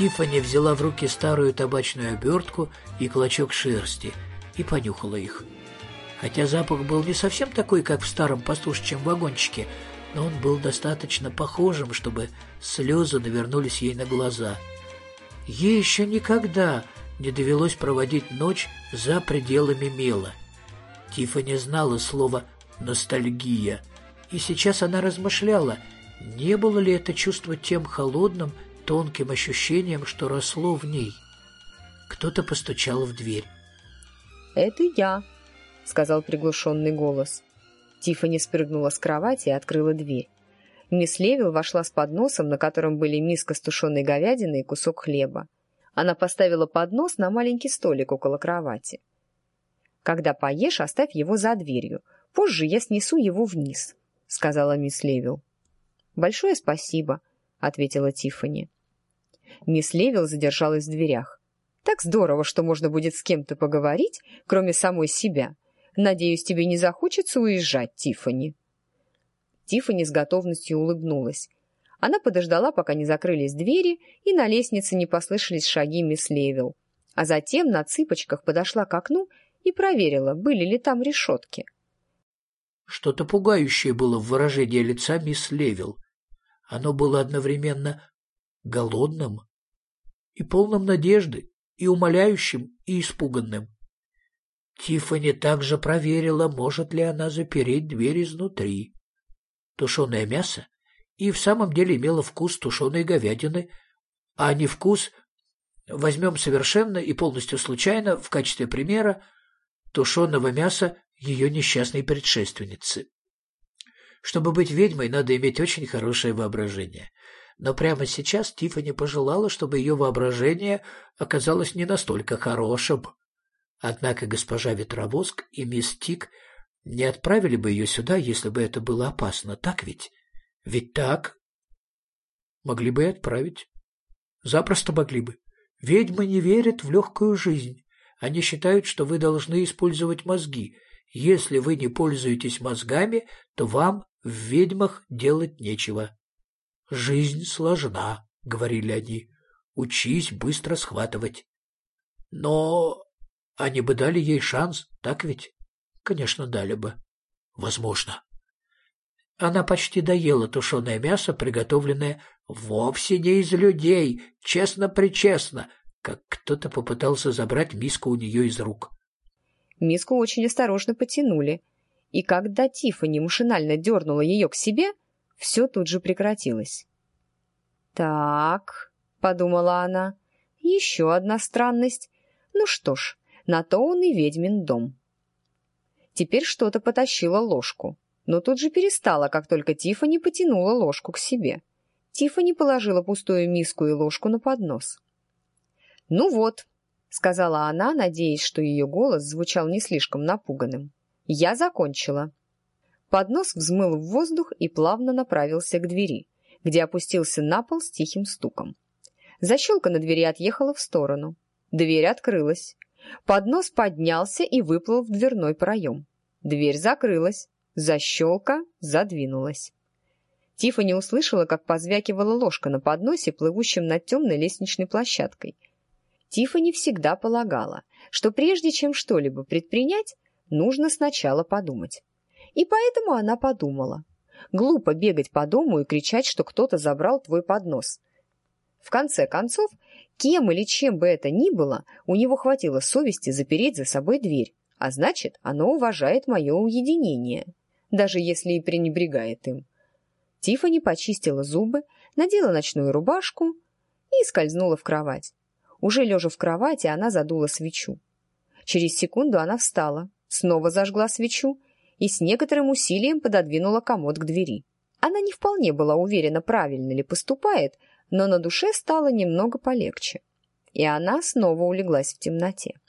Тиффани взяла в руки старую табачную обертку и клочок шерсти и понюхала их. Хотя запах был не совсем такой, как в старом пастушечьем вагончике, но он был достаточно похожим, чтобы слезы навернулись ей на глаза. Ей еще никогда не довелось проводить ночь за пределами мела. Тиффани знала слово «ностальгия», и сейчас она размышляла, не было ли это чувство тем холодным, тонким ощущением, что росло в ней. Кто-то постучал в дверь. «Это я», — сказал приглушенный голос. Тиффани спрыгнула с кровати и открыла дверь. Мисс Левил вошла с подносом, на котором были миска с тушеной говядиной и кусок хлеба. Она поставила поднос на маленький столик около кровати. «Когда поешь, оставь его за дверью. Позже я снесу его вниз», — сказала мисс Левил. «Большое спасибо», — ответила Тиффани. Мисс Левил задержалась в дверях. «Так здорово, что можно будет с кем-то поговорить, кроме самой себя. Надеюсь, тебе не захочется уезжать, Тиффани». Тиффани с готовностью улыбнулась. Она подождала, пока не закрылись двери, и на лестнице не послышались шаги мисс Левил. А затем на цыпочках подошла к окну и проверила, были ли там решетки. Что-то пугающее было в выражении лица мисс Левил. Оно было одновременно голодным и полным надежды, и умоляющим, и испуганным. Тиффани также проверила, может ли она запереть дверь изнутри. Тушеное мясо и в самом деле имело вкус тушеной говядины, а не вкус, возьмем совершенно и полностью случайно, в качестве примера, тушеного мяса ее несчастной предшественницы. Чтобы быть ведьмой, надо иметь очень хорошее воображение. Но прямо сейчас Тиффани пожелала, чтобы ее воображение оказалось не настолько хорошим. Однако госпожа Ветровоск и мисс Тик не отправили бы ее сюда, если бы это было опасно, так ведь? Ведь так? Могли бы и отправить. Запросто могли бы. Ведьмы не верят в легкую жизнь. Они считают, что вы должны использовать мозги. Если вы не пользуетесь мозгами, то вам в ведьмах делать нечего. «Жизнь сложна», — говорили они. «Учись быстро схватывать». Но они бы дали ей шанс, так ведь? Конечно, дали бы. Возможно. Она почти доела тушеное мясо, приготовленное вовсе не из людей, честно-пречестно, как кто-то попытался забрать миску у нее из рук. Миску очень осторожно потянули, и когда Тиффани машинально дернула ее к себе, все тут же прекратилось. «Так», — подумала она, — «еще одна странность. Ну что ж, на то он и ведьмин дом». Теперь что-то потащило ложку, но тут же перестало, как только Тиффани потянула ложку к себе. Тиффани положила пустую миску и ложку на поднос. «Ну вот», — сказала она, надеясь, что ее голос звучал не слишком напуганным, — «я закончила». Поднос взмыл в воздух и плавно направился к двери, где опустился на пол с тихим стуком. Защелка на двери отъехала в сторону. Дверь открылась. Поднос поднялся и выплыл в дверной проем. Дверь закрылась. Защелка задвинулась. Тиффани услышала, как позвякивала ложка на подносе, плывущем над темной лестничной площадкой. Тиффани всегда полагала, что прежде чем что-либо предпринять, нужно сначала подумать. И поэтому она подумала. Глупо бегать по дому и кричать, что кто-то забрал твой поднос. В конце концов, кем или чем бы это ни было, у него хватило совести запереть за собой дверь, а значит, оно уважает мое уединение, даже если и пренебрегает им. Тиффани почистила зубы, надела ночную рубашку и скользнула в кровать. Уже лежа в кровати, она задула свечу. Через секунду она встала, снова зажгла свечу и с некоторым усилием пододвинула комод к двери. Она не вполне была уверена, правильно ли поступает, но на душе стало немного полегче, и она снова улеглась в темноте.